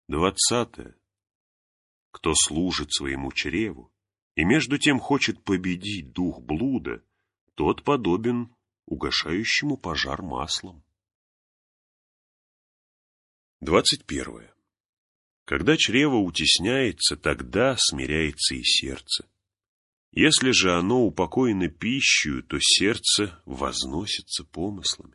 20. Кто служит своему чреву и между тем хочет победить дух блуда, тот подобен угашающему пожар маслом. 21. Когда чрево утесняется, тогда смиряется и сердце. Если же оно упокоено пищей, то сердце возносится помыслами.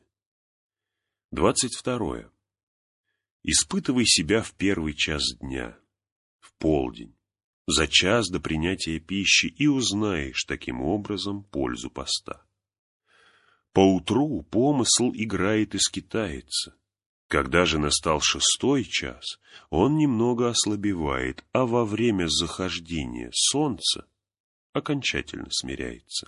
22. Испытывай себя в первый час дня, в полдень, за час до принятия пищи, и узнаешь таким образом пользу поста. Поутру помысл играет и скитается. Когда же настал 6-й час, он немного ослабевает, а во время захождения солнца окончательно смиряется.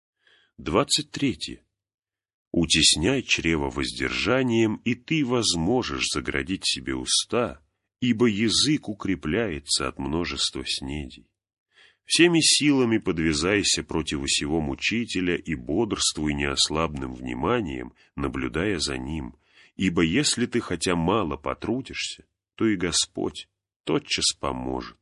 23. Утесняй чрево воздержанием, и ты возможешь заградить себе уста, ибо язык укрепляется от множества снедей. Всеми силами подвязайся против сего мучителя и бодрствуй неослабным вниманием, наблюдая за ним, ибо если ты хотя мало потрудишься, то и Господь тотчас поможет.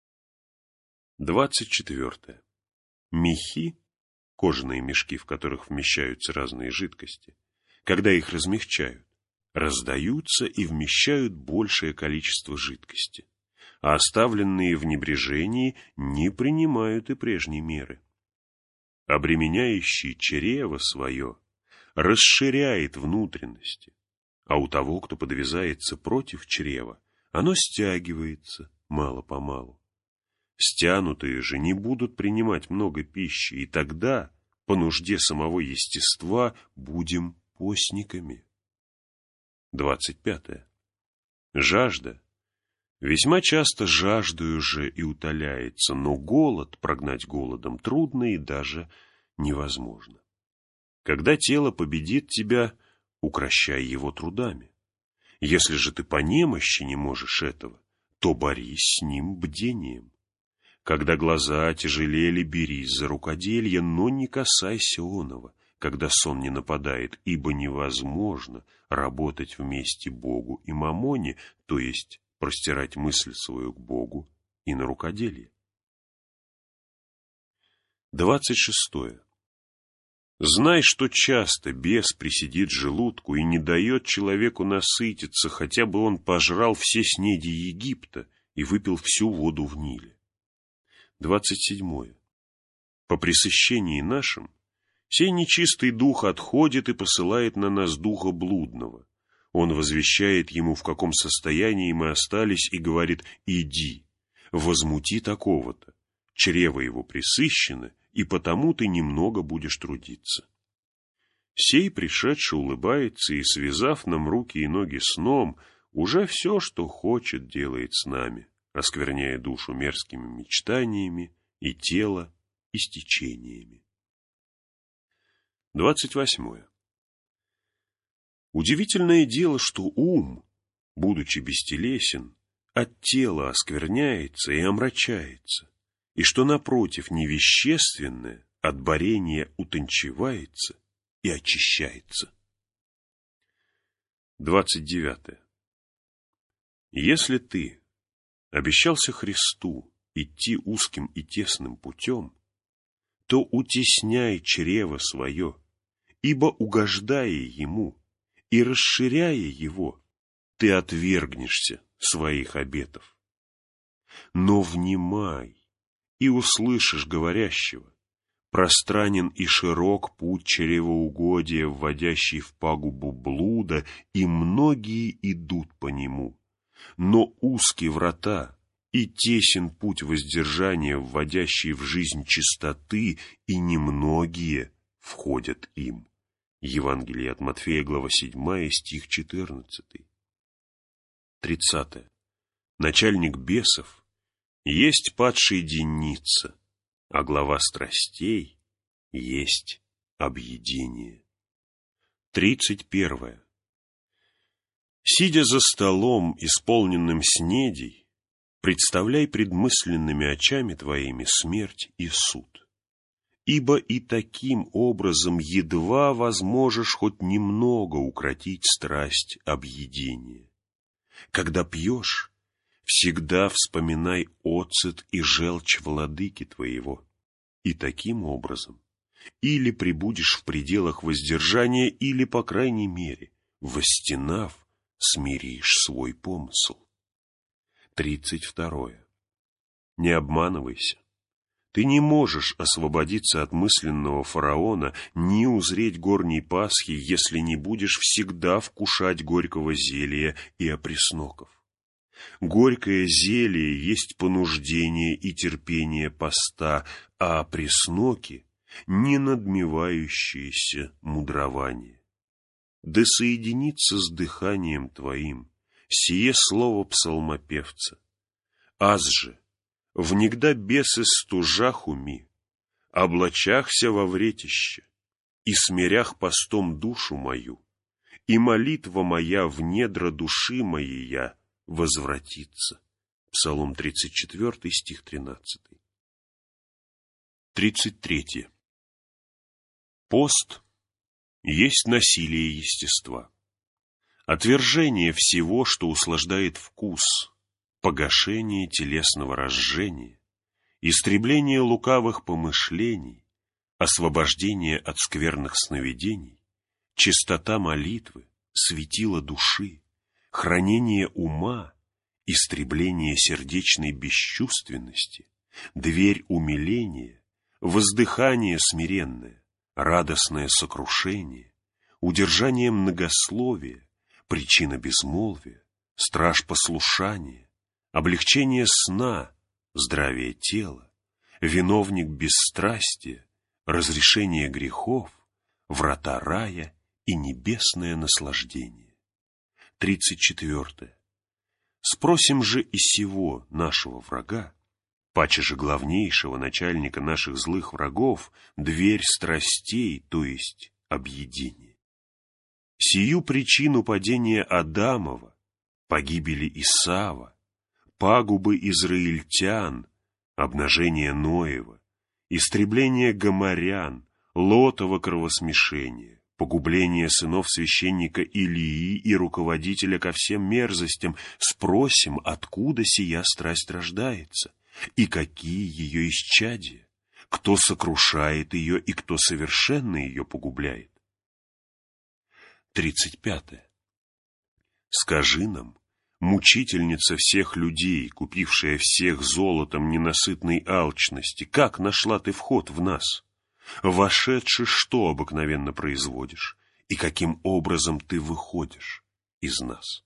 24. Мехи, кожаные мешки, в которых вмещаются разные жидкости, когда их размягчают, раздаются и вмещают большее количество жидкости, а оставленные в небрежении не принимают и прежней меры. Обременяющий чрево свое расширяет внутренности, а у того, кто подвязается против чрева, оно стягивается мало-помалу. Стянутые же не будут принимать много пищи, и тогда, по нужде самого естества, будем постниками. 25. Жажда. Весьма часто жаждою же и утоляется, но голод прогнать голодом трудно и даже невозможно. Когда тело победит тебя, укрощай его трудами. Если же ты по немощи не можешь этого, то борись с ним бдением. Когда глаза тяжелели, берись за рукоделье, но не касайся оного, когда сон не нападает, ибо невозможно работать вместе Богу и мамоне, то есть простирать мысль свою к Богу и на рукоделье. 26. Знай, что часто бес присидит желудку и не дает человеку насытиться, хотя бы он пожрал все снеди Египта и выпил всю воду в Ниле. 27. По пресыщении нашим сей нечистый дух отходит и посылает на нас духа блудного. Он возвещает ему, в каком состоянии мы остались, и говорит: «Иди, возмути такого-то, чрево его пресыщено, и потому ты немного будешь трудиться». Сей пришедший улыбается и, связав нам руки и ноги сном, уже все, что хочет, делает с нами, оскверняя душу мерзкими мечтаниями и тело истечениями. 28. Удивительное дело, что ум, будучи бестелесен, от тела оскверняется и омрачается, и что, напротив, невещественное от борения утончевается и очищается. 29. Если ты обещался Христу идти узким и тесным путем, то утесняй чрево свое, ибо, угождая ему и расширяя его, ты отвергнешься своих обетов. Но внимай и услышишь говорящего: пространен и широк путь чревоугодия, вводящий в пагубу блуда, и многие идут по нему. Но узки врата и тесен путь воздержания, вводящий в жизнь чистоты, и немногие входят им. Евангелие от Матфея, глава 7, стих 14. 30. Начальник бесов есть падший денница, а глава страстей есть объедение. 31. Сидя за столом, исполненным снедей, представляй пред мысленными очами твоими смерть и суд. Ибо и таким образом едва возможешь хоть немного укротить страсть объедения. Когда пьешь, Всегда вспоминай оцет и желчь владыки твоего, и таким образом или пребудешь в пределах воздержания, или, по крайней мере, восстенав, смиришь свой помысл. 32. Не обманывайся. Ты не можешь освободиться от мысленного фараона, ни узреть горней Пасхи, если не будешь всегда вкушать горького зелья и опресноков. Горькое зелье есть понуждение и терпение поста, а опресноки — не надмевающееся мудрование. Да соединится с дыханием твоим сие слово псалмопевца. Аз же, внегда бесы стужах уми, облачахся во вретище, и смирях постом душу мою, и молитва моя в недра души моей возвратится. Псалом 34, стих 13. 33. Пост есть насилие естества, отвержение всего, что услаждает вкус, погашение телесного разжения, истребление лукавых помышлений, освобождение от скверных сновидений, чистота молитвы, светило души, хранение ума, истребление сердечной бесчувственности, дверь умиления, воздыхание смиренное, радостное сокрушение, удержание многословия, причина безмолвия, страж послушания, облегчение сна, здравие тела, виновник бесстрастия, разрешение грехов, врата рая и небесное наслаждение. 34. Спросим же и сего нашего врага, паче же главнейшего начальника наших злых врагов, дверь страстей, то есть объединение. Сию причину падения Адамова, погибели Исава, пагубы израильтян, обнажение Ноева, истребление гоморян, Лотова кровосмешение, погубление сынов священника Илии и руководителя ко всем мерзостям, спросим, откуда сия страсть рождается, и какие ее исчадия, кто сокрушает ее и кто совершенно ее погубляет. 35. Скажи нам, мучительница всех людей, купившая всех золотом ненасытной алчности, как нашла ты вход в нас? Вошедши, что обыкновенно производишь, и каким образом ты выходишь из нас?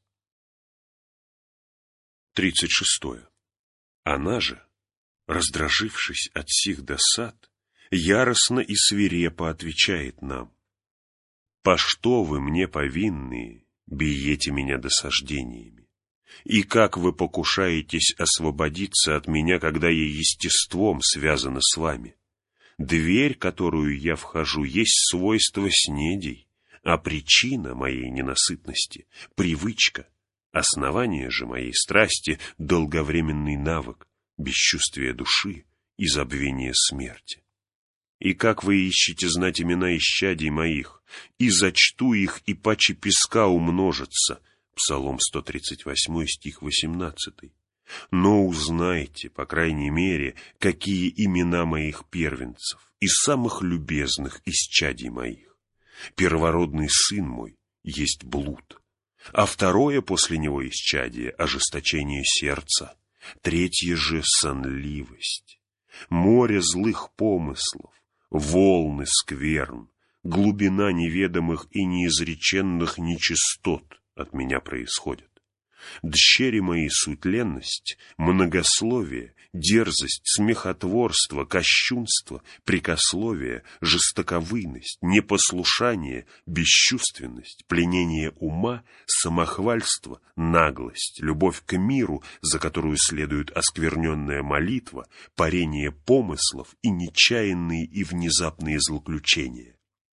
36. Она же, раздражившись от сих досад, яростно и свирепо отвечает нам: «По что вы мне повинные, биете меня досаждениями? И как вы покушаетесь освободиться от меня, когда я естеством связана с вами? Дверь, которую я вхожу, есть свойство снедей, а причина моей ненасытности — привычка, основание же моей страсти — долговременный навык, бесчувствие души и забвение смерти. И как вы ищете знать имена исчадий моих, и зачту их, и паче песка умножатся». Псалом 138, стих 18. «Но узнайте, по крайней мере, какие имена моих первенцев и самых любезных исчадий моих. Первородный сын мой есть блуд, а второе после него исчадие — ожесточение сердца, третье же — сонливость, море злых помыслов, волны скверн, глубина неведомых и неизреченных нечистот от меня происходят. Дщери мои суть ленность, многословие, дерзость, смехотворство, кощунство, прекословие, жестоковыйность, непослушание, бесчувственность, пленение ума, самохвальство, наглость, любовь к миру, за которую следует оскверненная молитва, парение помыслов и нечаянные и внезапные злоключения.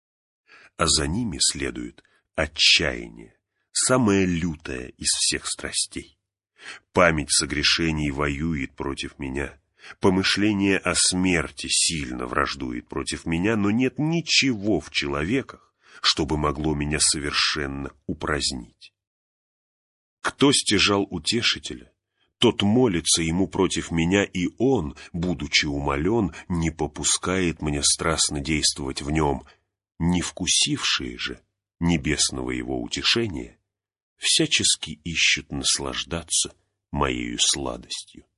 А за ними следует отчаяние, самая лютая из всех страстей. Память согрешений воюет против меня, помышление о смерти сильно враждует против меня, но нет ничего в человеках, чтобы могло меня совершенно упразднить. Кто стяжал утешителя, тот молится ему против меня, и он, будучи умолен, не попускает мне страстно действовать в нем. Не вкусившие же небесного его утешения всячески ищут наслаждаться моею сладостью.